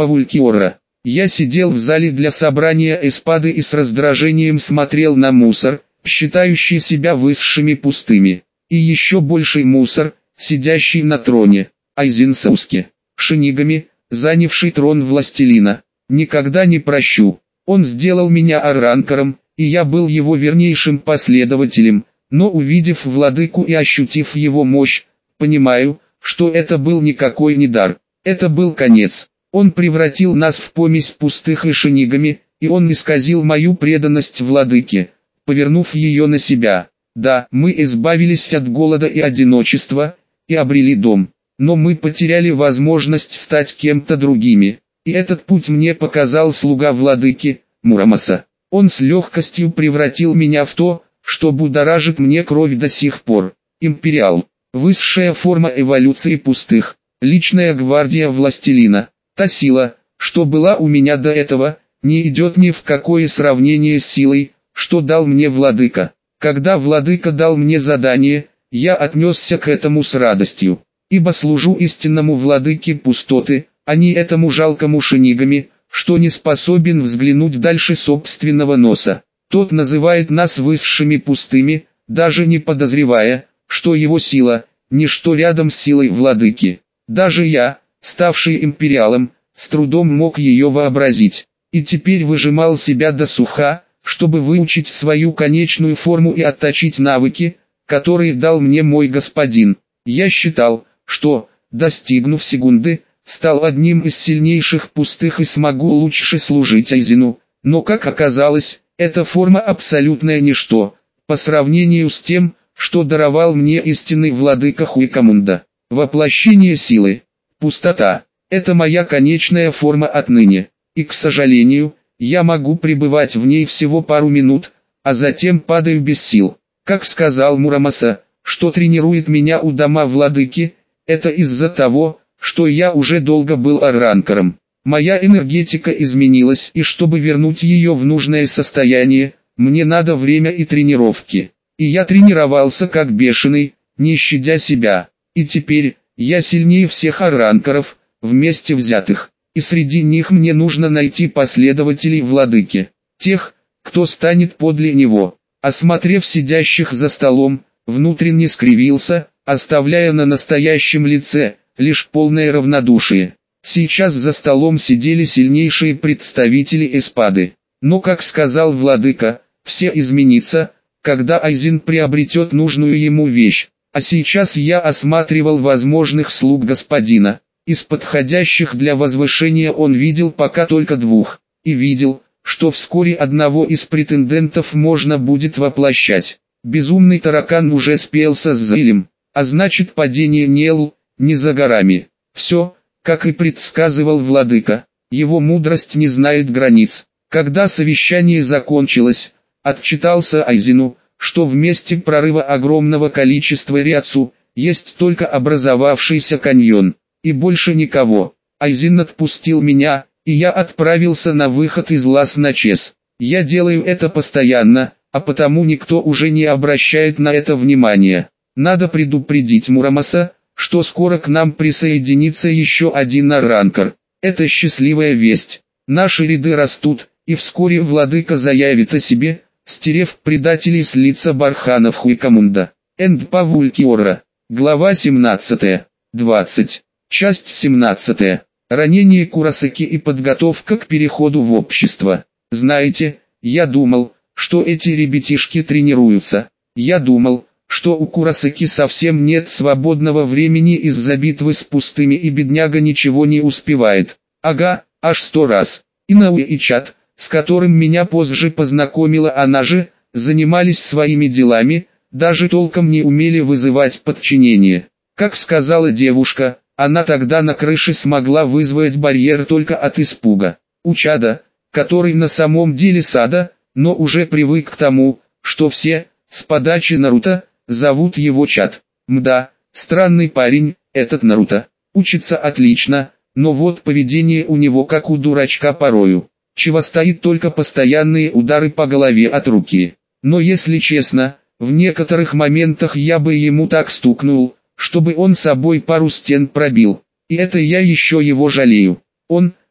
Павулькиора. Я сидел в зале для собрания эспады и с раздражением смотрел на мусор, считающий себя высшими пустыми. И еще больший мусор, сидящий на троне, Айзен Сауске, Шинигами, занявший трон властелина. Никогда не прощу. Он сделал меня Арранкаром, и я был его вернейшим последователем, но увидев владыку и ощутив его мощь, понимаю, что это был никакой не дар, это был конец. Он превратил нас в помесь пустых и шинигами, и он исказил мою преданность владыке, повернув ее на себя. Да, мы избавились от голода и одиночества, и обрели дом, но мы потеряли возможность стать кем-то другими. И этот путь мне показал слуга владыки, Мурамаса. Он с легкостью превратил меня в то, что будоражит мне кровь до сих пор. Империал. Высшая форма эволюции пустых. Личная гвардия властелина. Та сила, что была у меня до этого, не идет ни в какое сравнение с силой, что дал мне владыка. Когда владыка дал мне задание, я отнесся к этому с радостью. Ибо служу истинному владыке пустоты, а не этому жалкому шинигами, что не способен взглянуть дальше собственного носа. Тот называет нас высшими пустыми, даже не подозревая, что его сила – ничто рядом с силой владыки. Даже я, ставший империалом, с трудом мог ее вообразить. И теперь выжимал себя до суха, чтобы выучить свою конечную форму и отточить навыки, которые дал мне мой господин. Я считал, что, достигнув секунды, стал одним из сильнейших пустых и смогу лучше служить Айзену, но как оказалось, эта форма абсолютное ничто, по сравнению с тем, что даровал мне истинный владыка Хуикамунда. Воплощение силы. Пустота. Это моя конечная форма отныне, и к сожалению, я могу пребывать в ней всего пару минут, а затем падаю без сил. Как сказал Мурамаса, что тренирует меня у дома владыки, это из-за того, что я уже долго был Арранкаром. Моя энергетика изменилась, и чтобы вернуть ее в нужное состояние, мне надо время и тренировки. И я тренировался как бешеный, не щадя себя. И теперь, я сильнее всех Арранкаров, вместе взятых. И среди них мне нужно найти последователей владыки. Тех, кто станет подле него. Осмотрев сидящих за столом, внутренне скривился, оставляя на настоящем лице лишь полное равнодушие. Сейчас за столом сидели сильнейшие представители эспады. Но, как сказал владыка, все изменится, когда Айзен приобретет нужную ему вещь. А сейчас я осматривал возможных слуг господина. Из подходящих для возвышения он видел пока только двух. И видел, что вскоре одного из претендентов можно будет воплощать. Безумный таракан уже спелся с Зилем, а значит падение Нелу не за горами. Все, как и предсказывал владыка, его мудрость не знает границ. Когда совещание закончилось, отчитался Айзену, что в месте прорыва огромного количества Риацу, есть только образовавшийся каньон, и больше никого. Айзен отпустил меня, и я отправился на выход из Лас-Начес. Я делаю это постоянно, а потому никто уже не обращает на это внимания. Надо предупредить Мурамаса, что скоро к нам присоединится еще один Арранкар. Это счастливая весть. Наши ряды растут, и вскоре владыка заявит о себе, стерев предателей с лица Барханов Хуикамунда. Энд Павулькиора. Глава 17. 20. Часть 17. Ранение Курасаки и подготовка к переходу в общество. Знаете, я думал, что эти ребятишки тренируются. Я думал, что у Курасаки совсем нет свободного времени из-за битвы с пустыми, и бедняга ничего не успевает. Ага, аж 100 раз. Инауэ и Чат, с которым меня позже познакомила она же, занимались своими делами, даже толком не умели вызывать подчинение. Как сказала девушка, она тогда на крыше смогла вызвать барьер только от испуга. У Чада, который на самом деле Сада, но уже привык к тому, что все, с подачи Наруто, зовут его Чад. Мда, странный парень, этот Наруто. Учится отлично, но вот поведение у него как у дурачка порою. Чего стоит только постоянные удары по голове от руки. Но если честно, в некоторых моментах я бы ему так стукнул, чтобы он собой пару стен пробил. И это я еще его жалею. Он,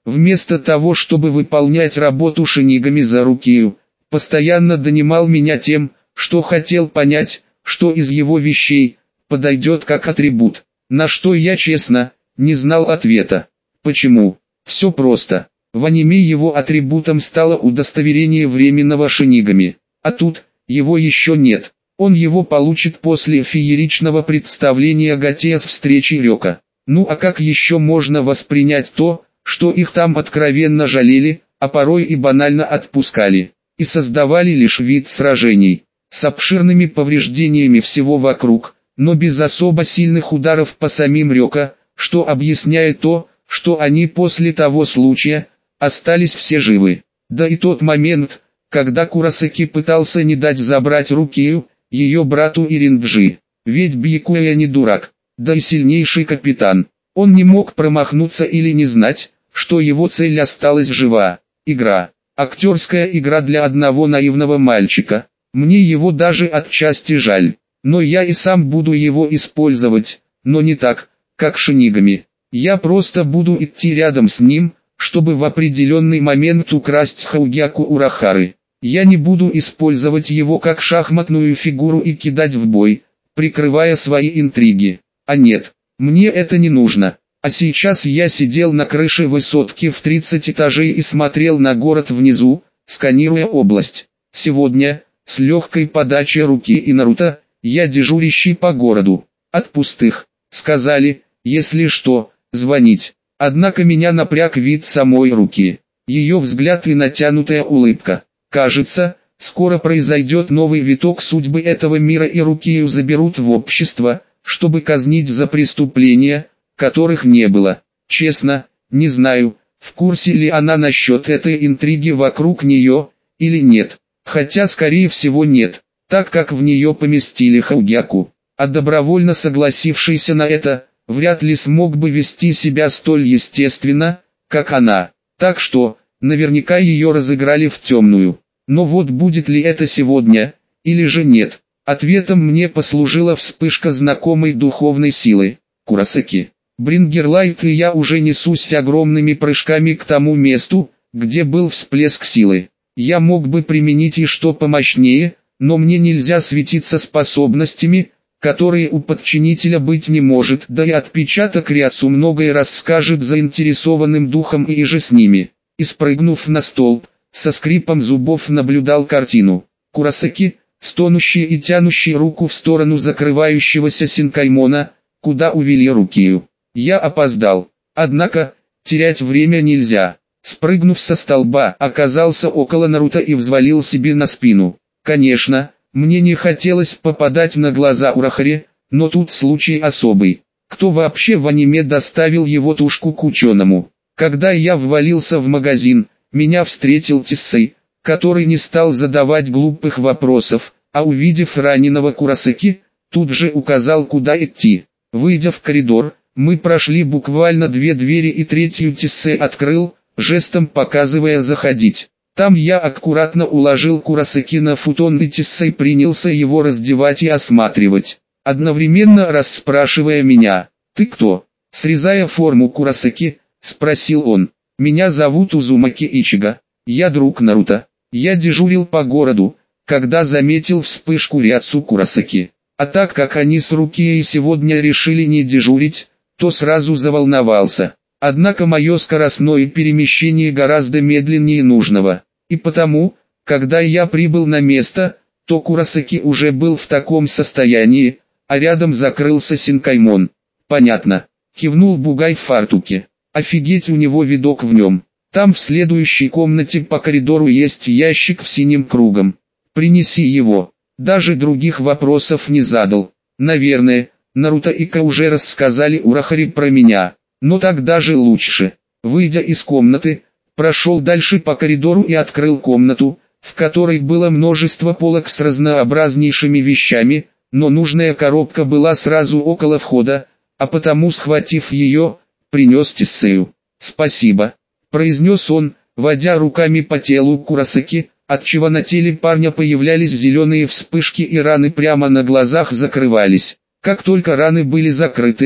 вместо того чтобы выполнять работу шинигами за Рукию, постоянно донимал меня тем, что хотел понять, что из его вещей подойдет как атрибут, на что я честно не знал ответа. Почему? Все просто. В аниме его атрибутом стало удостоверение временного шинигами, а тут его еще нет. Он его получит после фееричного представления Готея с встречи Рёка. Ну а как еще можно воспринять то, что их там откровенно жалели, а порой и банально отпускали, и создавали лишь вид сражений, с обширными повреждениями всего вокруг, но без особо сильных ударов по самим Рёка, что объясняет то, что они после того случая остались все живы. Да и тот момент, когда Куросаки пытался не дать забрать Рукию, ее брату Иринджи. Ведь Бьякуя не дурак, да и сильнейший капитан. Он не мог промахнуться или не знать, что его цель осталась жива. Игра. Актерская игра для одного наивного мальчика. Мне его даже отчасти жаль. Но я и сам буду его использовать, но не так, как шинигами. Я просто буду идти рядом с ним, чтобы в определенный момент украсть Хаугяку Урахары. Я не буду использовать его как шахматную фигуру и кидать в бой, прикрывая свои интриги. А нет, мне это не нужно. А сейчас я сидел на крыше высотки в 30 этажей и смотрел на город внизу, сканируя область. Сегодня, с легкой подачей руки и Наруто, я дежурящий по городу. От пустых, сказали, если что, звонить. Однако меня напряг вид самой руки. Ее взгляд и натянутая улыбка. Кажется, скоро произойдет новый виток судьбы этого мира и Рукию заберут в общество, чтобы казнить за преступления, которых не было. Честно, не знаю, в курсе ли она насчет этой интриги вокруг нее, или нет. Хотя скорее всего нет, так как в нее поместили Хаугяку. А добровольно согласившийся на это, вряд ли смог бы вести себя столь естественно, как она. Так что, наверняка ее разыграли в темную. Но вот будет ли это сегодня, или же нет? Ответом мне послужила вспышка знакомой духовной силы. Куросаки. Брингерлайт и я уже несусь огромными прыжками к тому месту, где был всплеск силы. Я мог бы применить и что помощнее, но мне нельзя светиться способностями, которые у подчинителя быть не может, да и отпечаток Ряцу многое расскажет заинтересованным духом и же с ними. И спрыгнув на столб, со скрипом зубов наблюдал картину. Куросаки, стонущий и тянущий руку в сторону закрывающегося Синкаймона, куда увели Рукию. Я опоздал. Однако, терять время нельзя. Спрыгнув со столба, оказался около Наруто и взвалил себе на спину. Конечно, мне не хотелось попадать на глаза Урахаре, но тут случай особый. Кто вообще в аниме доставил его тушку к ученому? Когда я ввалился в магазин, меня встретил Тиссей, который не стал задавать глупых вопросов, а увидев раненого Куросаки, тут же указал, куда идти. Выйдя в коридор, мы прошли буквально 2 двери и третью Тиссей открыл, жестом показывая заходить. Там я аккуратно уложил Куросаки на футон и Тиссей принялся его раздевать и осматривать, одновременно расспрашивая меня: «Ты кто?» Срезая форму Куросаки, спросил он. «Меня зовут Узумаки Ичига, я друг Наруто. Я дежурил по городу, когда заметил вспышку Ряцу Куросаки. А так как они с Рукией сегодня решили не дежурить, то сразу заволновался. Однако мое скоростное перемещение гораздо медленнее нужного. И потому, когда я прибыл на место, то Куросаки уже был в таком состоянии, а рядом закрылся Синкаймон». «Понятно», — кивнул бугай в фартуке. «Офигеть, у него видок в нем. Там в следующей комнате по коридору есть ящик в синим кругом. Принеси его». Даже других вопросов не задал. Наверное, Наруто и Ка уже рассказали Урахаре про меня. Но так даже лучше. Выйдя из комнаты, прошел дальше по коридору и открыл комнату, в которой было множество полок с разнообразнейшими вещами, но нужная коробка была сразу около входа, а потому, схватив ее, принес Тиссею. «Спасибо», — произнес он, водя руками по телу Куросаки, отчего на теле парня появлялись зеленые вспышки и раны прямо на глазах закрывались. Как только раны были закрыты,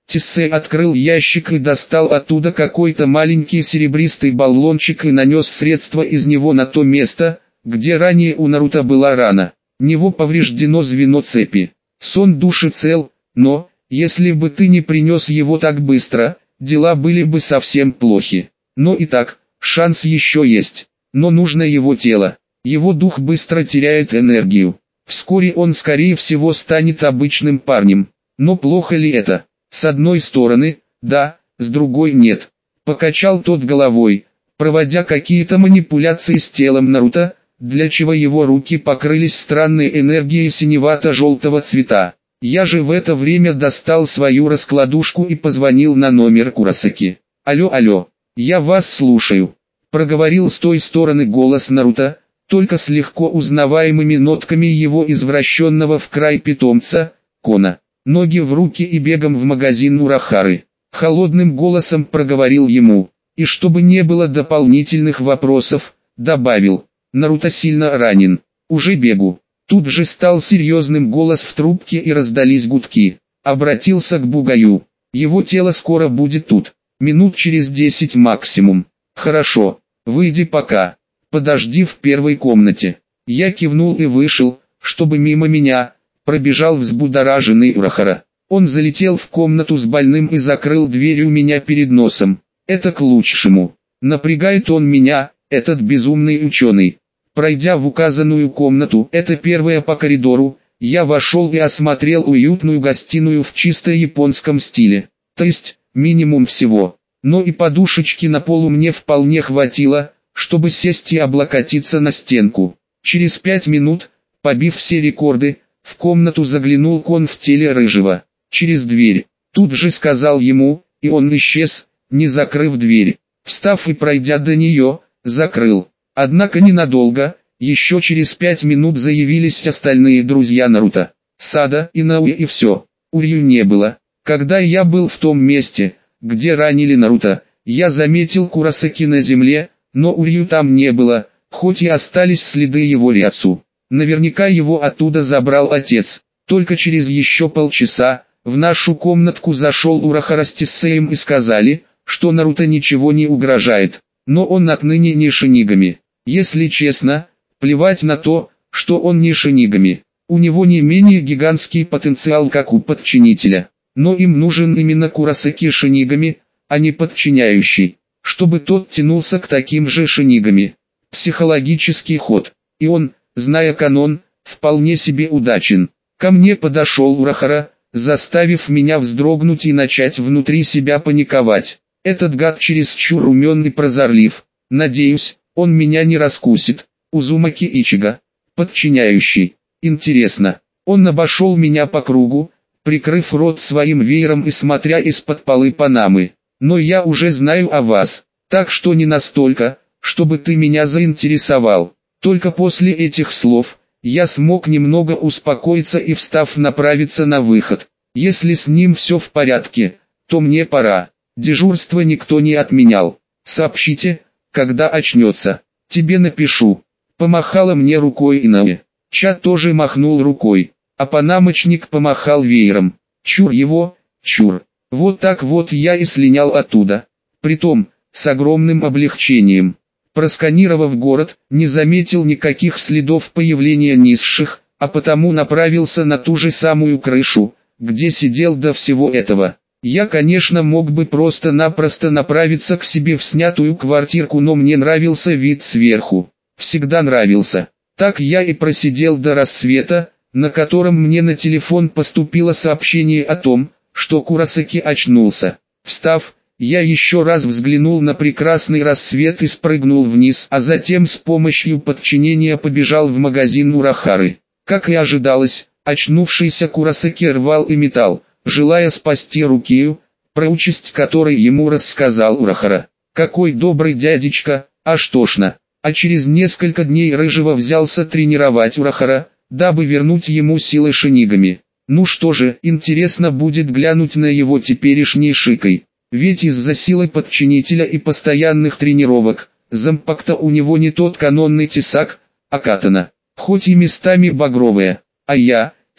Тиссей открыл ящик и достал оттуда какой-то маленький серебристый баллончик и нанес средство из него на то место, где ранее у Наруто была рана. Него повреждено звено цепи. Сон души цел, но, если бы ты не принес его так быстро, дела были бы совсем плохи. Но и так, шанс еще есть. Но нужно его тело. Его дух быстро теряет энергию. Вскоре он скорее всего станет обычным парнем. Но плохо ли это? С одной стороны, да, с другой нет. Покачал тот головой, проводя какие-то манипуляции с телом Наруто, для чего его руки покрылись странной энергией синевато-желтого цвета. Я же в это время достал свою раскладушку и позвонил на номер Куросаки. «Алло, алло, я вас слушаю», — проговорил с той стороны голос Наруто, только с легко узнаваемыми нотками его извращенного в край питомца, Кона. Ноги в руки и бегом в магазин Урахары. Холодным голосом проговорил ему, и чтобы не было дополнительных вопросов, добавил: «Наруто сильно ранен. Уже бегу». Тут же стал серьезным голос в трубке и раздались гудки. Обратился к Бугаю. «Его тело скоро будет тут. Минут через 10 максимум». «Хорошо, выйди пока. Подожди в первой комнате». Я кивнул и вышел, чтобы мимо меня пробежал взбудораженный Урахара. Он залетел в комнату с больным и закрыл дверь у меня перед носом. Это к лучшему. Напрягает он меня, этот безумный ученый. Пройдя в указанную комнату, это первая по коридору, я вошел и осмотрел уютную гостиную в чисто японском стиле. То есть, минимум всего. Но и подушечки на полу мне вполне хватило, чтобы сесть и облокотиться на стенку. Через 5 минут, побив все рекорды, в комнату заглянул Кон в теле Рыжего. Через дверь. Тут же сказал ему, и он исчез, не закрыв дверь. Встав и пройдя до нее, закрыл. Однако ненадолго, еще через 5 минут заявились остальные друзья Наруто. Сада, Инауи и все. Урью не было. Когда я был в том месте, где ранили Наруто, я заметил Куросаки на земле, но Урью там не было, хоть и остались следы его рядцу. Наверняка его оттуда забрал отец. Только через еще полчаса, в нашу комнатку зашел Урахара с Тиссеем и сказали, что Наруто ничего не угрожает, но он отныне не шинигами. Если честно, плевать на то, что он не шинигами. У него не менее гигантский потенциал, как у подчинителя. Но им нужен именно Куросаки шинигами, а не подчиняющий, чтобы тот тянулся к таким же шинигами. Психологический ход. И он, зная канон, вполне себе удачен. Ко мне подошел Урахара, заставив меня вздрогнуть и начать внутри себя паниковать. Этот гад чересчур умен и прозорлив. Надеюсь, он меня не раскусит. Узумаки Ичига. Подчиняющий. Интересно. Он обошел меня по кругу, прикрыв рот своим веером и смотря из-под полы панамы. Но я уже знаю о вас, так что не настолько, чтобы ты меня заинтересовал. Только после этих слов, я смог немного успокоиться и, встав, направиться на выход. Если с ним все в порядке, то мне пора. Дежурство никто не отменял. Сообщите, когда очнется. Тебе напишу. Помахала мне рукой Инауи. Чат тоже махнул рукой, а панамочник помахал веером. Чур его, чур. Вот так вот я и слинял оттуда. Притом, с огромным облегчением. Просканировав город, не заметил никаких следов появления низших, а потому направился на ту же самую крышу, где сидел до всего этого. Я, конечно, мог бы просто-напросто направиться к себе в снятую квартирку, но мне нравился вид сверху. Всегда нравился. Так я и просидел до рассвета, на котором мне на телефон поступило сообщение о том, что Куросаки очнулся. Встав, я еще раз взглянул на прекрасный рассвет и спрыгнул вниз, а затем с помощью подчинения побежал в магазин Урахары. Как и ожидалось, очнувшийся Куросаки рвал и металл, желая спасти Рукию, про участь которой ему рассказал Урахара. Какой добрый дядечка, аж тошно. А через несколько дней Рыжего взялся тренировать Урахара, дабы вернуть ему силы шинигами. Ну что же, интересно будет глянуть на его теперешний шикой. Ведь из-за силы подчинителя и постоянных тренировок, зампакта у него не тот канонный тесак, а катана. Хоть и местами багровая. А я,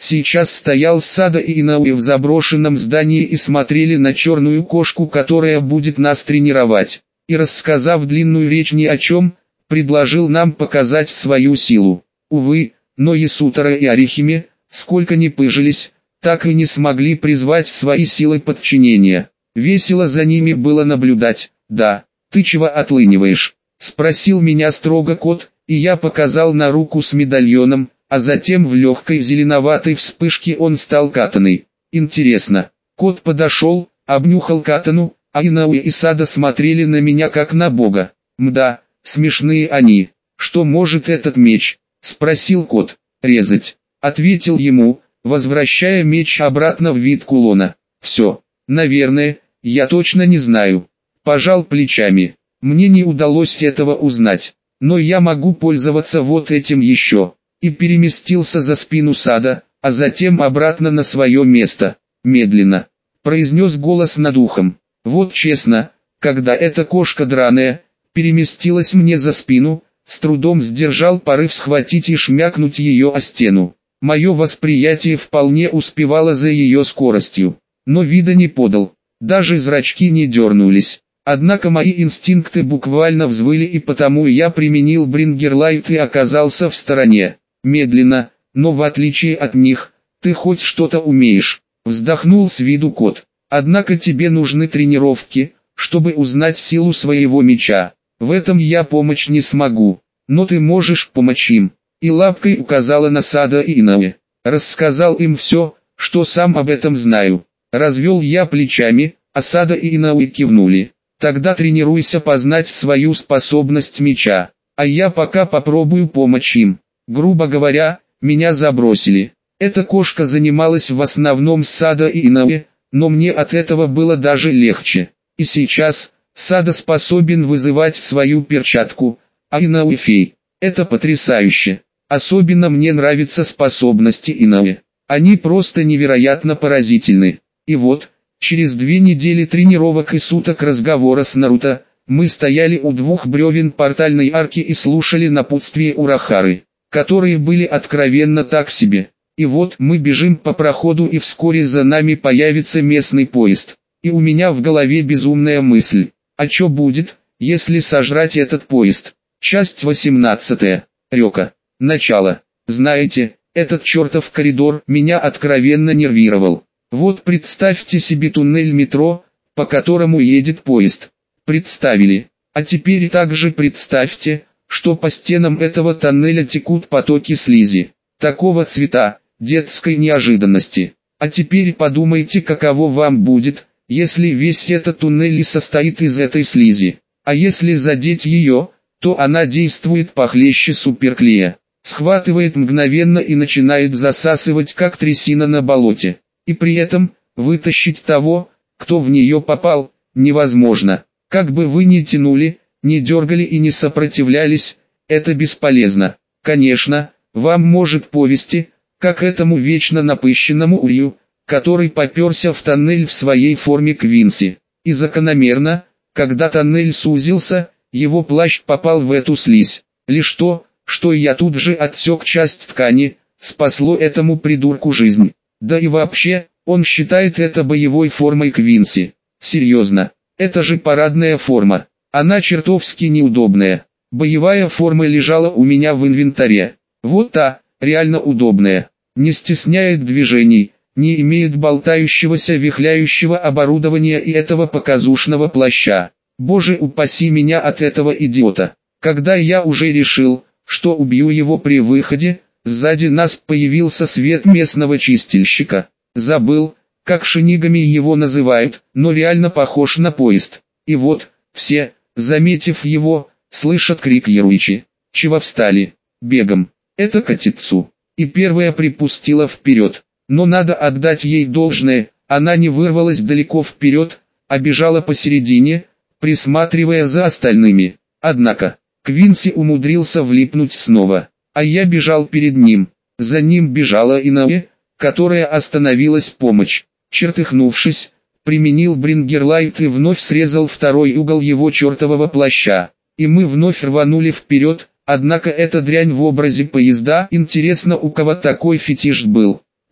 сейчас стоял Сада и Инауи в заброшенном здании и смотрели на черную кошку, которая будет нас тренировать. И рассказав длинную речь ни о чем, предложил нам показать свою силу. Увы, но Ясутара и Орихиме, сколько ни пыжились, так и не смогли призвать свои силы подчинения. Весело за ними было наблюдать. «Да, ты чего отлыниваешь?» — спросил меня строго кот, и я показал на руку с медальоном, а затем в легкой зеленоватой вспышке он стал катаной. Интересно. Кот подошел, обнюхал катану, а Инауи и Сада смотрели на меня как на бога. «Мда, смешные они. Что может этот меч?» — спросил кот. «Резать», — ответил ему, возвращая меч обратно в вид кулона. «Все, наверное, я точно не знаю». Пожал плечами. Мне не удалось этого узнать, но я могу пользоваться вот этим еще. И переместился за спину Сада, а затем обратно на свое место. Медленно, произнес голос над ухом. Вот честно, когда эта кошка драная переместилась мне за спину, с трудом сдержал порыв схватить и шмякнуть ее о стену. Мое восприятие вполне успевало за ее скоростью, но вида не подал, даже зрачки не дернулись. Однако мои инстинкты буквально взвыли, и потому я применил Брингерлайт и оказался в стороне. Медленно, но в отличие от них, ты хоть что-то умеешь, вздохнул с виду кот. Однако тебе нужны тренировки, чтобы узнать силу своего меча. В этом я помочь не смогу, но ты можешь помочь им. И лапкой указала на Сада и Инауи. Рассказал им все, что сам об этом знаю. Развел я плечами, а Сада и Инауи кивнули. Тогда тренируйся познать свою способность меча, а я пока попробую помочь им. Грубо говоря, меня забросили. Эта кошка занималась в основном с Сада и Инауи, но мне от этого было даже легче. И сейчас, Сада способен вызывать свою перчатку, а Инауи фей. Это потрясающе. Особенно мне нравятся способности Инауи. Они просто невероятно поразительны. И вот, через 2 недели тренировок и суток разговора с Наруто, мы стояли у 2 бревен портальной арки и слушали напутствие Урахары, которые были откровенно так себе. И вот мы бежим по проходу, и вскоре за нами появится местный поезд. И у меня в голове безумная мысль. А что будет, если сожрать этот поезд? Часть 18. Рёка. Начало. Знаете, этот чертов коридор меня откровенно нервировал. Вот представьте себе туннель метро, по которому едет поезд. Представили. А теперь также представьте, что по стенам этого тоннеля текут потоки слизи. Такого цвета, детской неожиданности. А теперь подумайте, каково вам будет, если весь этот туннель и состоит из этой слизи. А если задеть ее, то она действует похлеще суперклея. Схватывает мгновенно и начинает засасывать, как трясина на болоте. И при этом, вытащить того, кто в нее попал, невозможно. Как бы вы ни тянули, не дергали и не сопротивлялись, это бесполезно. Конечно, вам может повести, как этому вечно напыщенному Урью, который попёрся в тоннель в своей форме Квинси. И закономерно, когда тоннель сузился, его плащ попал в эту слизь. Лишь то, что я тут же отсек часть ткани, спасло этому придурку жизнь. Да и вообще, он считает это боевой формой Квинси. Серьезно, это же парадная форма. Она чертовски неудобная. Боевая форма лежала у меня в инвентаре. Вот та, реально удобная. Не стесняет движений, не имеет болтающегося вихляющего оборудования и этого показушного плаща. Боже упаси меня от этого идиота. Когда я уже решил, что убью его при выходе, сзади нас появился свет местного чистильщика. Забыл, как шинигами его называют, но реально похож на поезд. И вот, все, заметив его, слышат крик Яруичи. Чего встали? Бегом. Это Катицу. И первая припустила вперед. Но надо отдать ей должное, она не вырвалась далеко вперед, а бежала посередине, присматривая за остальными. Однако, Квинси умудрился влипнуть снова, а я бежал перед ним. За ним бежала Инауи, которая остановилась помочь. Чертыхнувшись, применил Брингерлайт и вновь срезал второй угол его чертового плаща. И мы вновь рванули вперед, однако эта дрянь в образе поезда, интересно, у кого такой фетиш был.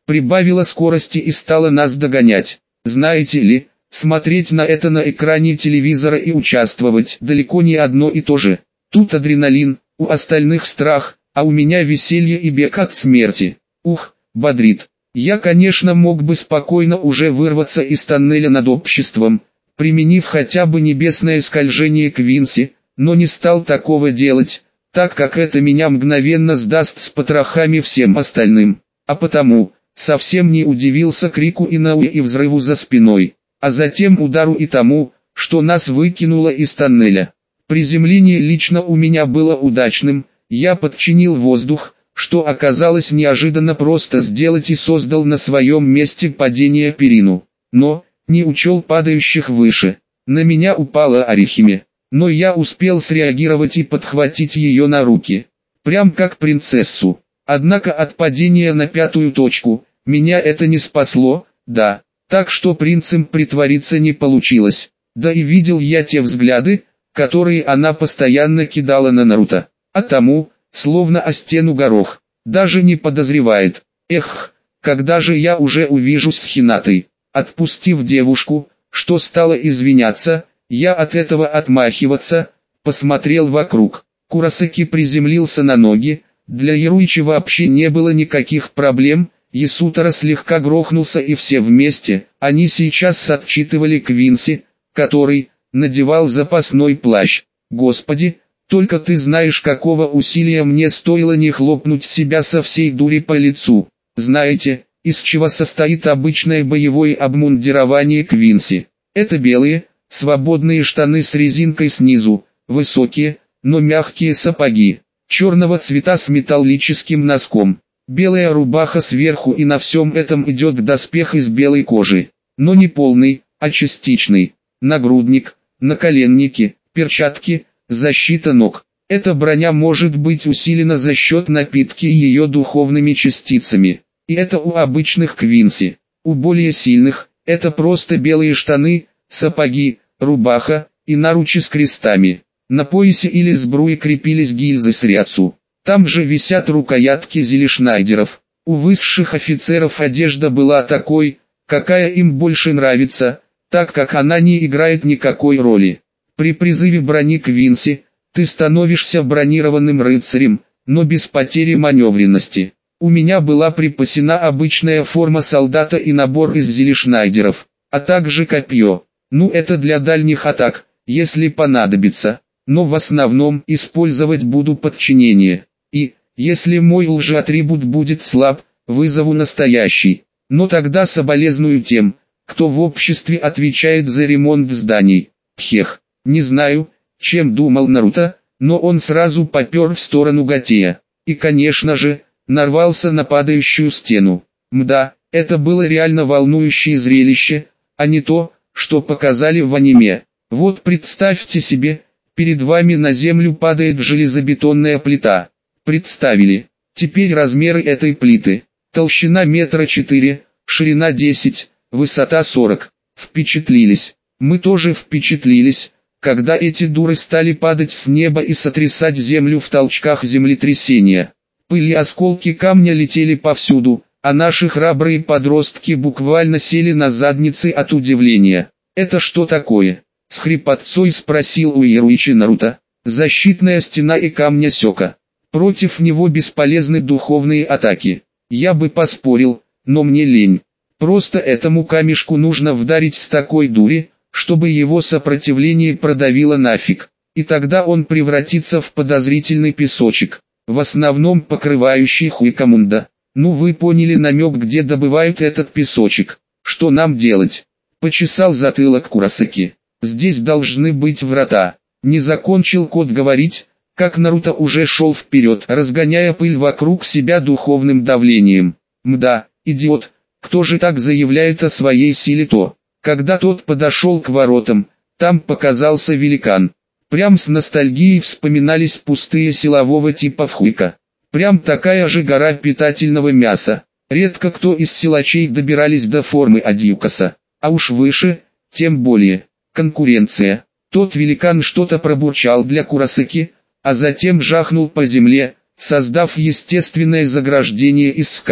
прибавила скорости и стала нас догонять. Знаете ли, смотреть на это на экране телевизора и участвовать далеко не одно и то же. Тут адреналин, у остальных страх, а у меня веселье и бег от смерти. Ух, бодрит. Я, конечно, мог бы спокойно уже вырваться из тоннеля над обществом, применив хотя бы небесное скольжение Квинси, но не стал такого делать, так как это меня мгновенно сдаст с потрохами всем остальным. А потому, совсем не удивился крику Инауи и взрыву за спиной, а затем удару и тому, что нас выкинуло из тоннеля. Приземление лично у меня было удачным, я подчинил воздух, что оказалось неожиданно просто сделать и создал на своем месте падение перину. Но, не учел падающих выше. На меня упала Орихиме, но я успел среагировать и подхватить ее на руки. Прям как принцессу. Однако от падения на 5-ю точку, меня это не спасло, да. Так что принцем притвориться не получилось. Да и видел я те взгляды, которые она постоянно кидала на Наруто. А тому, словно о стену горох, даже не подозревает. Эх, когда же я уже увижусь с Хинатой? Отпустив девушку, что стала извиняться, я от этого отмахиваться, посмотрел вокруг. Куросаки приземлился на ноги, для Яруичи вообще не было никаких проблем, Ясутара слегка грохнулся и все вместе, они сейчас отчитывали Квинси, который надевал запасной плащ. Господи, только ты знаешь, какого усилия мне стоило не хлопнуть себя со всей дури по лицу. Знаете, из чего состоит обычное боевое обмундирование Квинси? Это белые, свободные штаны с резинкой снизу, высокие, но мягкие сапоги, черного цвета с металлическим носком, белая рубаха сверху, и на всем этом идет доспех из белой кожи, но не полный, а частичный, нагрудник, наколенники, перчатки, защита ног. Эта броня может быть усилена за счет напитки ее духовными частицами. И это у обычных Квинси. У более сильных, это просто белые штаны, сапоги, рубаха и наручи с крестами. На поясе или сбруе крепились гильзы с ряцу. Там же висят рукоятки зелешнайдеров. У высших офицеров одежда была такой, какая им больше нравится, так как она не играет никакой роли. При призыве брони Квинси, ты становишься бронированным рыцарем, но без потери маневренности. У меня была припасена обычная форма солдата и набор из зелешнайдеров, а также копье. Ну, это для дальних атак, если понадобится, но в основном использовать буду подчинение. И, если мой лжеатрибут будет слаб, вызову настоящий. Но тогда соболезную тем, кто в обществе отвечает за ремонт зданий. Пхех, не знаю, чем думал Наруто, но он сразу попер в сторону Готея. И, конечно же, нарвался на падающую стену. Мда, это было реально волнующее зрелище, а не то, что показали в аниме. Вот представьте себе, перед вами на землю падает железобетонная плита. Представили. Теперь размеры этой плиты. Толщина 1,4 м, ширина 10, высота 40. Впечатлились. Мы тоже впечатлились, когда эти дуры стали падать с неба и сотрясать землю в толчках землетрясения. Пыль и осколки камня летели повсюду, а наши храбрые подростки буквально сели на задницы от удивления. «Это что такое?» — с хрипотцой спросил у Яруичи Наруто. «Защитная стена и камня Сёка. Против него бесполезны духовные атаки. Я бы поспорил, но мне лень. Просто этому камешку нужно вдарить с такой дури, чтобы его сопротивление продавило нафиг. И тогда он превратится в подозрительный песочек, в основном покрывающий Хуикамунда. Ну вы поняли намек, где добывают этот песочек. Что нам делать?» Почесал затылок Куросаки. «Здесь должны быть врата». Не закончил кот говорить, как Наруто уже шел вперед, разгоняя пыль вокруг себя духовным давлением. Мда, идиот, кто же так заявляет о своей силе-то? Когда тот подошел к воротам, там показался великан. Прям с ностальгией вспоминались пустые силового типа Вхуйка. Прям такая же гора питательного мяса. Редко кто из силачей добирались до формы Адьюкаса. А уж выше, тем более. Конкуренция. Тот великан что-то пробурчал для Куросаки, а затем жахнул по земле, создав естественное заграждение из скал.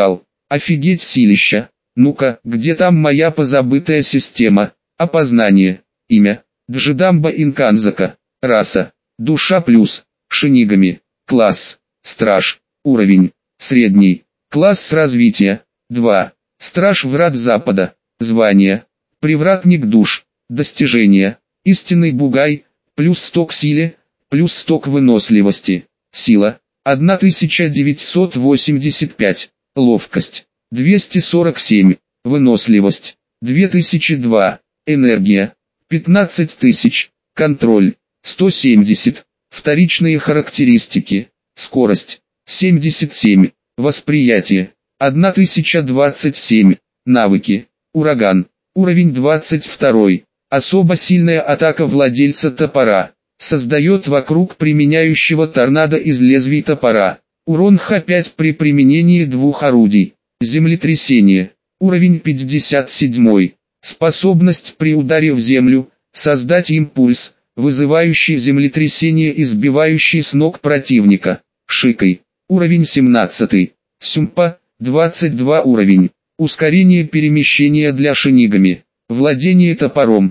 Офигеть силища. Ну-ка, где там моя позабытая система? Опознание. Имя. Джидамба Инканзака. Раса. Душа плюс. Шинигами. Класс. Страж. Уровень. Средний. Класс развития. 2. Страж Врат Запада. Звание. Привратник душ. Достижения. Истинный бугай. Плюс 100 к силе. Плюс 100 к выносливости. Сила. 1985. Ловкость. 247. Выносливость. 2002. Энергия. 15000. Контроль. 170. Вторичные характеристики. Скорость. 77. Восприятие. 1027. Навыки. Ураган. Уровень 22. Особо сильная атака владельца топора. Создает вокруг применяющего торнадо из лезвий топора. Урон Х5 при применении двух орудий. Землетрясение. Уровень 57. Способность при ударе в землю, создать импульс, вызывающий землетрясение и сбивающий с ног противника. Шикой. Уровень 17. Сюмпа. 22 уровень. Ускорение перемещения для шинигами. Владение топором.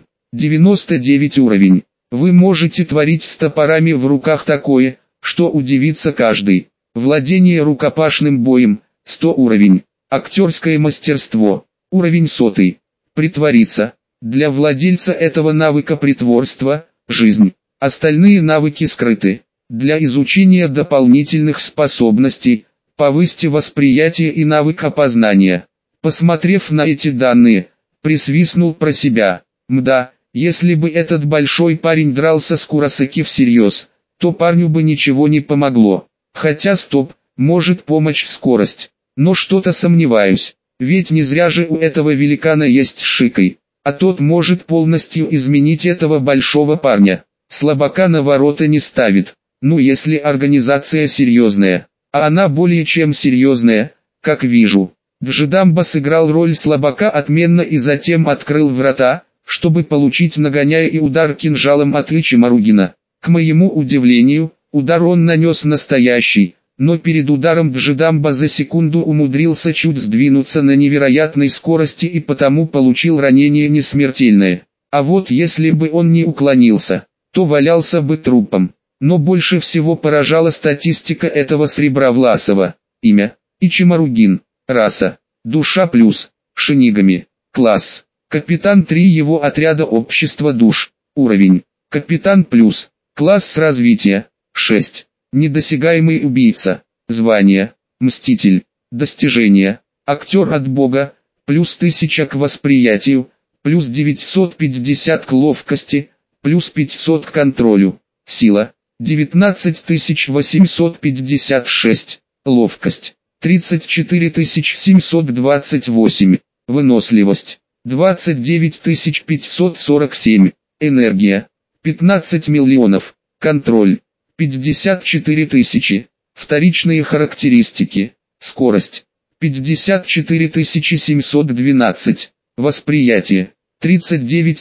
99 уровень. Вы можете творить с топорами в руках такое, что удивится каждый. Владение рукопашным боем. 100 уровень. Актерское мастерство. Уровень 100. Притвориться. Для владельца этого навыка притворство, жизнь. Остальные навыки скрыты. Для изучения дополнительных способностей, повысьте восприятие и навык опознания. Посмотрев на эти данные, присвистнул про себя. Мда, если бы этот большой парень дрался с Куросаки всерьез, то парню бы ничего не помогло. Хотя стоп, может помочь скорость. Но что-то сомневаюсь, ведь не зря же у этого великана есть Шикой. А тот может полностью изменить этого большого парня. Слабака на ворота не ставит. Ну если организация серьезная. А она более чем серьезная, как вижу. Джидамба сыграл роль слабака отменно и затем открыл врата, чтобы получить нагоняя и удар кинжалом от Ичимаругина. К моему удивлению, удар он нанес настоящий, но перед ударом Джидамба за секунду умудрился чуть сдвинуться на невероятной скорости и потому получил ранение несмертельное. А вот если бы он не уклонился, то валялся бы трупом. Но больше всего поражала статистика этого Сребровласова. Имя. Ичимаругин. Раса. Душа плюс. Шинигами. Класс. Капитан 3 его отряда общества душ. Уровень. Капитан плюс. Класс развития. 6. Недосягаемый убийца. Звание. Мститель. Достижения. Актер от Бога. Плюс 1000 к восприятию. Плюс 950 к ловкости. Плюс 500 к контролю. Сила. 19856. Ловкость. 34728. Выносливость. 29547. Энергия. 15 миллионов. Контроль. 54 тысячи. Вторичные характеристики. Скорость. 54 712. Восприятие. 39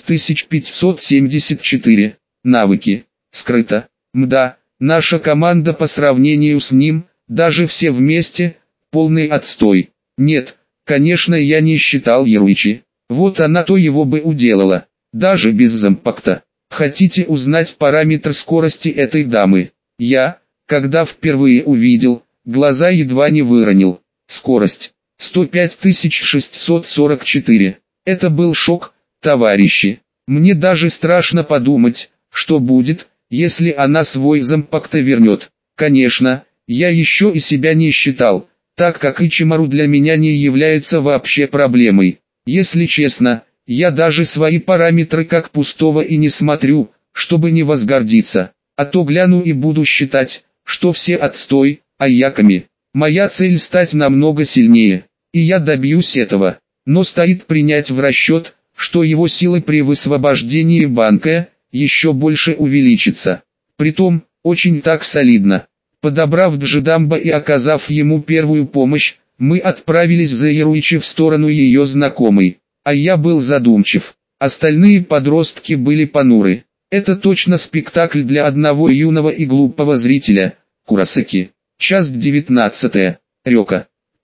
574. Навыки. Скрыто. Мда, наша команда по сравнению с ним, даже все вместе, полный отстой. Нет, конечно я не считал Яруичи. Вот она то его бы уделала, даже без зампакта. Хотите узнать параметр скорости этой дамы? Я, когда впервые увидел, глаза едва не выронил. Скорость. 105 644. Это был шок, товарищи. Мне даже страшно подумать, что будет, если она свой зампакта вернет. Конечно, я еще и себя не считал, так как Ичимару для меня не является вообще проблемой. Если честно, я даже свои параметры как пустого и не смотрю, чтобы не возгордиться. А то гляну и буду считать, что все отстой, а яками. Моя цель стать намного сильнее, и я добьюсь этого. Но стоит принять в расчет, что его силы при высвобождении банка еще больше увеличится. Притом, очень так солидно. Подобрав Джидамба и оказав ему первую помощь, мы отправились за Яруичи в сторону ее знакомой. А я был задумчив. Остальные подростки были понуры. Это точно спектакль для одного юного и глупого зрителя. Куросаки. Часть 19. Рёка.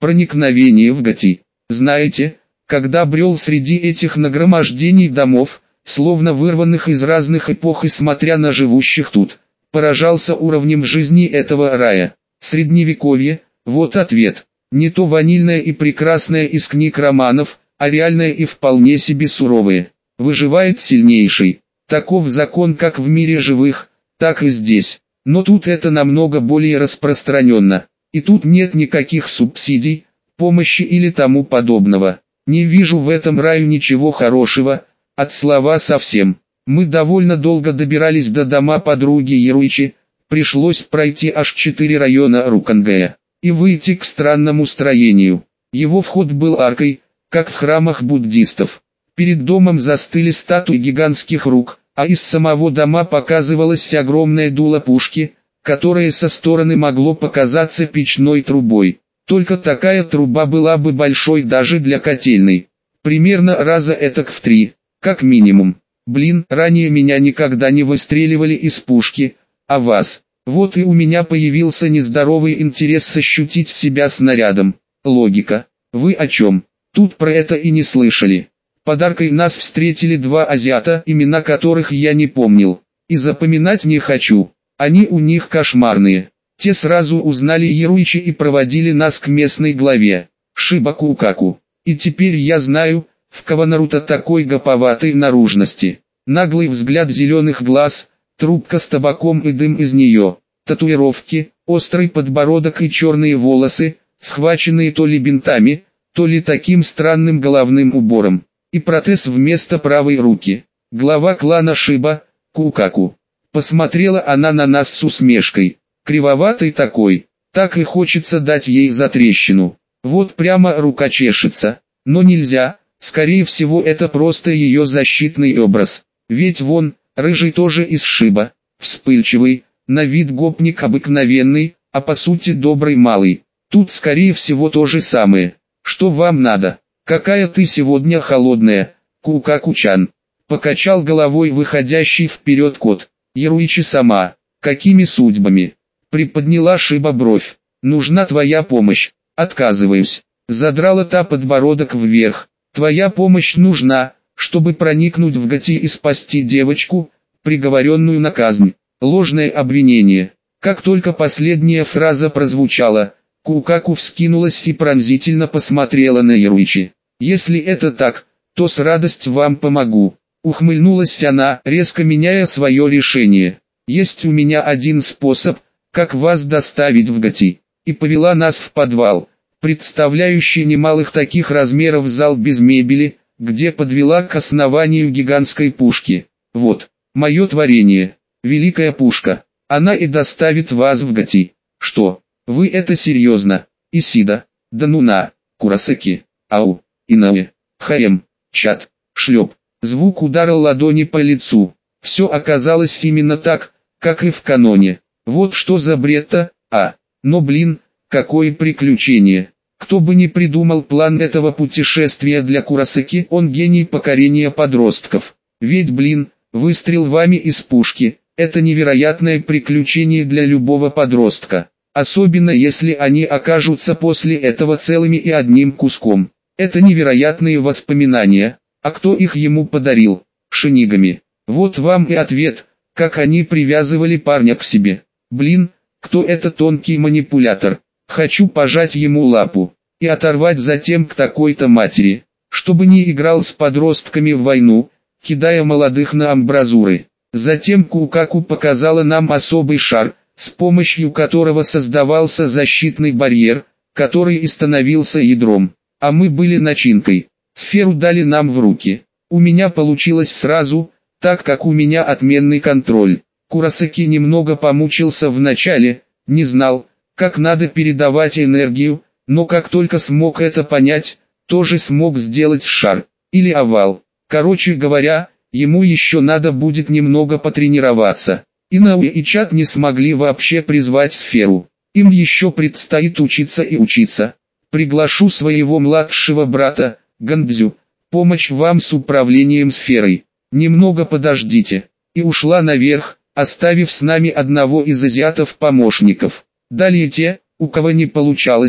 проникновение в Гати. Знаете, когда брел среди этих нагромождений домов, словно вырванных из разных эпох и смотря на живущих тут, поражался уровнем жизни этого рая. Средневековье, вот ответ. Не то ванильное и прекрасное из книг романов, а реальное и вполне себе суровое. Выживает сильнейший. Таков закон как в мире живых, так и здесь. Но тут это намного более распространенно. И тут нет никаких субсидий, помощи или тому подобного. Не вижу в этом раю ничего хорошего, от слова совсем. Мы довольно долго добирались до дома подруги Яруичи, пришлось пройти аж 4 района Рукангая и выйти к странному строению. Его вход был аркой, как в храмах буддистов. Перед домом застыли статуи гигантских рук, а из самого дома показывалось огромное дуло пушки, которое со стороны могло показаться печной трубой. Только такая труба была бы большой даже для котельной. Примерно раза этак в 3, как минимум. Блин, ранее меня никогда не выстреливали из пушки, а вас? Вот и у меня появился нездоровый интерес ощутить себя снарядом. Логика. Вы о чем? Тут про это и не слышали. Подаркой нас встретили 2 азиата, имена которых я не помнил. И запоминать не хочу. Они у них кошмарные. Те сразу узнали Яруичи и проводили нас к местной главе, Шиба Кукаку. И теперь я знаю, в кого Наруто такой гоповатой наружности. Наглый взгляд зеленых глаз, трубка с табаком и дым из нее, татуировки, острый подбородок и черные волосы, схваченные то ли бинтами, то ли таким странным головным убором, и протез вместо правой руки. Глава клана Шиба, Кукаку. Посмотрела она на нас с усмешкой. Кривоватый такой, так и хочется дать ей затрещину. Вот прямо рука чешется, но нельзя, скорее всего это просто ее защитный образ. Ведь вон, рыжий тоже из Шиба, вспыльчивый, на вид гопник обыкновенный, а по сути добрый малый. Тут скорее всего то же самое. Что вам надо? Какая ты сегодня холодная, Кукаку-чан. Покачал головой выходящий вперед кот. Яруичи сама. Какими судьбами? Приподняла Шиба бровь. Нужна твоя помощь. Отказываюсь. Задрала та подбородок вверх. Твоя помощь нужна, чтобы проникнуть в Гати и спасти девочку, приговоренную на казнь. Ложное обвинение. Как только последняя фраза прозвучала, Кукаку вскинулась и пронзительно посмотрела на Яруичи. Если это так, то с радостью вам помогу. Ухмыльнулась она, резко меняя свое решение. Есть у меня один способ, как вас доставить в Гати. И повела нас в подвал, представляющий немалых таких размеров зал без мебели, где подвела к основанию гигантской пушки. Вот, мое творение, великая пушка. Она и доставит вас в Гати. Что, вы это серьезно? Исида, да ну на, Курасаки, ау, Инаэ, хаем, чат, шлеп. Звук удара ладони по лицу. Все оказалось именно так, как и в каноне. Вот что за бред-то, но блин, какое приключение. Кто бы ни придумал план этого путешествия для Курасаки, он гений покорения подростков. Ведь блин, выстрел вами из пушки, это невероятное приключение для любого подростка. Особенно если они окажутся после этого целыми и одним куском. Это невероятные воспоминания, а кто их ему подарил? Шинигами. Вот вам и ответ, как они привязывали парня к себе. Блин, кто это тонкий манипулятор? Хочу пожать ему лапу и оторвать затем к такой-то матери, чтобы не играл с подростками в войну, кидая молодых на амбразуры. Затем Кукаку показала нам особый шар, с помощью которого создавался защитный барьер, который и становился ядром, а мы были начинкой. Сферу дали нам в руки. У меня получилось сразу, так как у меня отменный контроль. Курасаки немного помучился вначале, не знал, как надо передавать энергию, но как только смог это понять, тоже смог сделать шар, или овал. Короче говоря, ему еще надо будет немного потренироваться. Инаэ и Чат не смогли вообще призвать сферу. Им еще предстоит учиться и учиться. Приглашу своего младшего брата, Гандзю, помочь вам с управлением сферой. Немного подождите. И ушла наверх, оставив с нами одного из азиатов-помощников. Далее те, у кого не получалось,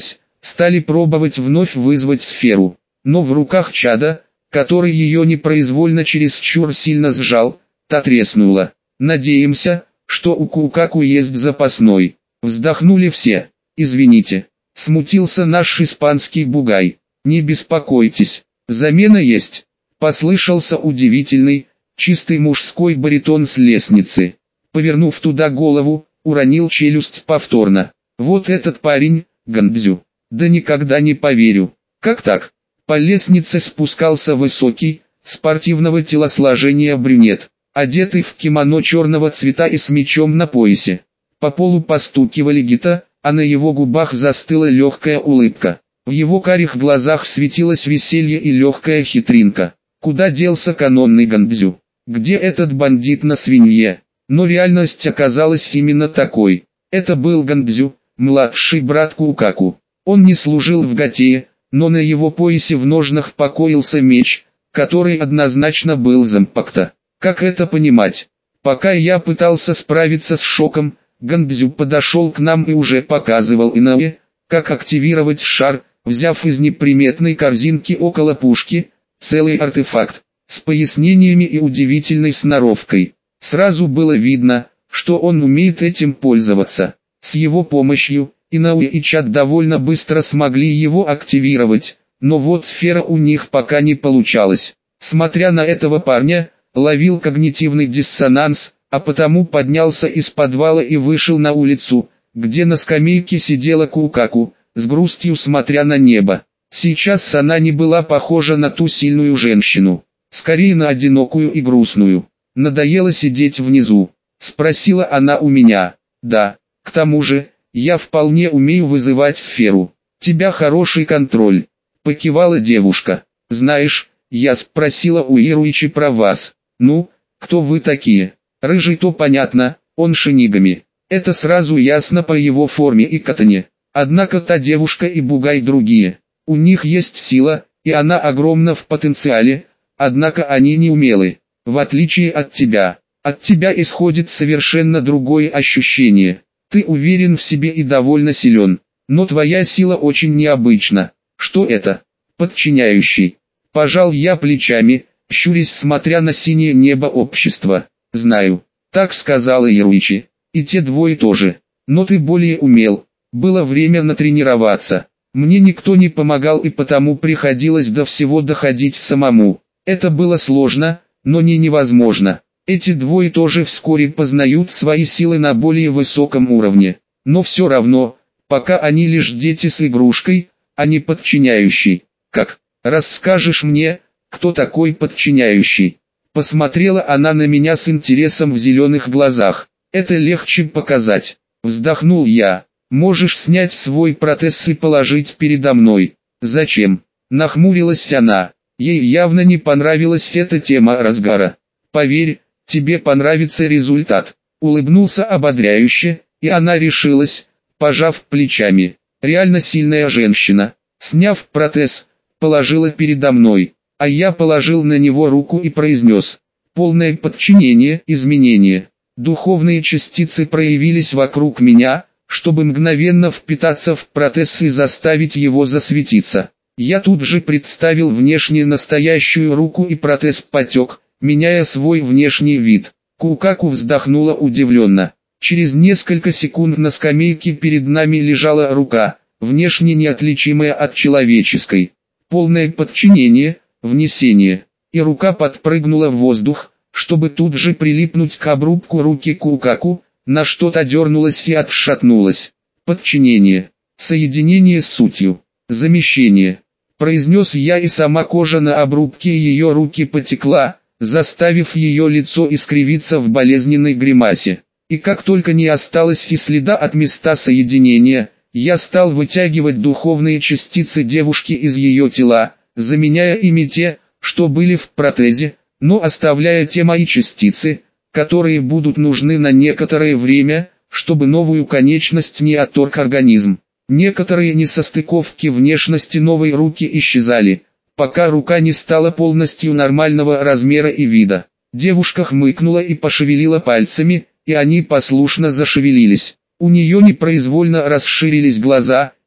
Стали пробовать вновь вызвать сферу, но в руках чада, который ее непроизвольно чересчур сильно сжал, та треснула. Надеемся, что у Кукаку есть запасной. Вздохнули все. Извините, смутился наш испанский бугай. Не беспокойтесь, замена есть. Послышался удивительный, чистый мужской баритон с лестницы. Повернув туда голову, уронил челюсть повторно. Вот этот парень, Гандзю. Да никогда не поверю. Как так? По лестнице спускался высокий, спортивного телосложения брюнет, одетый в кимоно черного цвета и с мечом на поясе. По полу постукивали гита, а на его губах застыла легкая улыбка. В его карих глазах светилось веселье и легкая хитринка. Куда делся канонный Гандзю? Где этот бандит на свинье? Но реальность оказалась именно такой. Это был Гандзю, младший брат Кукаку. Он не служил в Готее, но на его поясе в ножнах покоился меч, который однозначно был зампакта. Как это понимать? Пока я пытался справиться с шоком, Гандзю подошел к нам и уже показывал Инаэ, как активировать шар, взяв из неприметной корзинки около пушки, целый артефакт, с пояснениями и удивительной сноровкой. Сразу было видно, что он умеет этим пользоваться. С его помощью, Инаэ и Чад довольно быстро смогли его активировать, но вот сфера у них пока не получалась. Смотря на этого парня, ловил когнитивный диссонанс, а потому поднялся из подвала и вышел на улицу, где на скамейке сидела Кукаку, с грустью смотря на небо. Сейчас она не была похожа на ту сильную женщину, скорее на одинокую и грустную. «Надоело сидеть внизу?» — спросила она у меня. «Да, к тому же, я вполне умею вызывать сферу. Тебя хороший контроль», — покивала девушка. «Знаешь, я спросила у Ируичи про вас. Ну, кто вы такие?» Рыжий то понятно, он шинигами. Это сразу ясно по его форме и катане. Однако та девушка и бугай другие. У них есть сила, и она огромна в потенциале, однако они не умелы. В отличие от тебя. От тебя исходит совершенно другое ощущение. Ты уверен в себе и довольно силен. Но твоя сила очень необычна. Что это? Подчиняющий. Пожал я плечами, щурясь смотря на синее небо общества. «Знаю, так сказала Ируичи, и те двое тоже, но ты более умел, было время натренироваться, мне никто не помогал и потому приходилось до всего доходить самому, это было сложно, но не невозможно, эти двое тоже вскоре познают свои силы на более высоком уровне, но все равно, пока они лишь дети с игрушкой, а не подчиняющий. Как, расскажешь мне, кто такой подчиняющий?» Посмотрела она на меня с интересом в зеленых глазах. «Это легче показать». Вздохнул я. «Можешь снять свой протез и положить передо мной». «Зачем?» Нахмурилась она. Ей явно не понравилась эта тема разгара. «Поверь, тебе понравится результат». Улыбнулся ободряюще, и она решилась, пожав плечами. Реально сильная женщина. Сняв протез, положила передо мной. А я положил на него руку и произнес: «Полное подчинение, изменение». Духовные частицы проявились вокруг меня, чтобы мгновенно впитаться в протез и заставить его засветиться. Я тут же представил внешне настоящую руку, и протез потек, меняя свой внешний вид. Кукаку вздохнула удивленно. Через несколько секунд на скамейке перед нами лежала рука, внешне неотличимая от человеческой. Полное подчинение, внесение, и рука подпрыгнула в воздух, чтобы тут же прилипнуть к обрубку руки Кукаку, на что-то дернулась и отшатнулась. Подчинение, соединение с сутью, замещение, произнес я, и сама кожа на обрубке ее руки потекла, заставив ее лицо искривиться в болезненной гримасе. И как только не осталось и следа от места соединения, я стал вытягивать духовные частицы девушки из ее тела, заменяя ими те, что были в протезе, но оставляя те мои частицы, которые будут нужны на некоторое время, чтобы новую конечность не отторг организм. Некоторые несостыковки внешности новой руки исчезали, пока рука не стала полностью нормального размера и вида. Девушка хмыкнула и пошевелила пальцами, и они послушно зашевелились. У нее непроизвольно расширились глаза,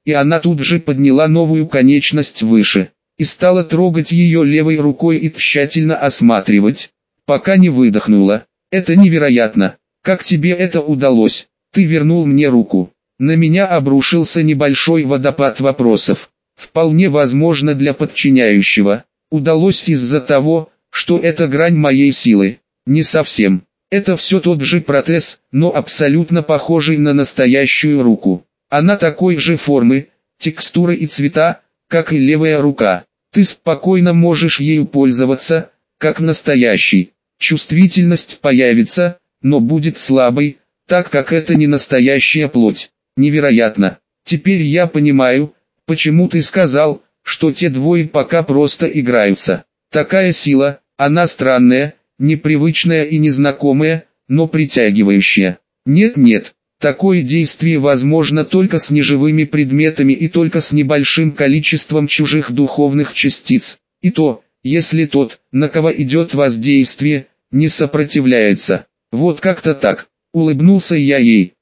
и она тут же подняла новую конечность выше, и стала трогать ее левой рукой и тщательно осматривать, пока не выдохнула. «Это невероятно! Как тебе это удалось? Ты вернул мне руку». На меня обрушился небольшой водопад вопросов. Вполне возможно для подчиняющего. Удалось из-за того, что это грань моей силы. Не совсем. Это все тот же протез, но абсолютно похожий на настоящую руку. Она такой же формы, текстуры и цвета, как и левая рука. Ты спокойно можешь ею пользоваться, как настоящий. Чувствительность появится, но будет слабой, так как это не настоящая плоть. Невероятно. Теперь я понимаю, почему ты сказал, что те двое пока просто играются. Такая сила, она странная, непривычная и незнакомая, но притягивающая. Нет, такое действие возможно только с неживыми предметами и только с небольшим количеством чужих духовных частиц. И то, если тот, на кого идет воздействие, не сопротивляется. Вот как-то так. Улыбнулся я ей.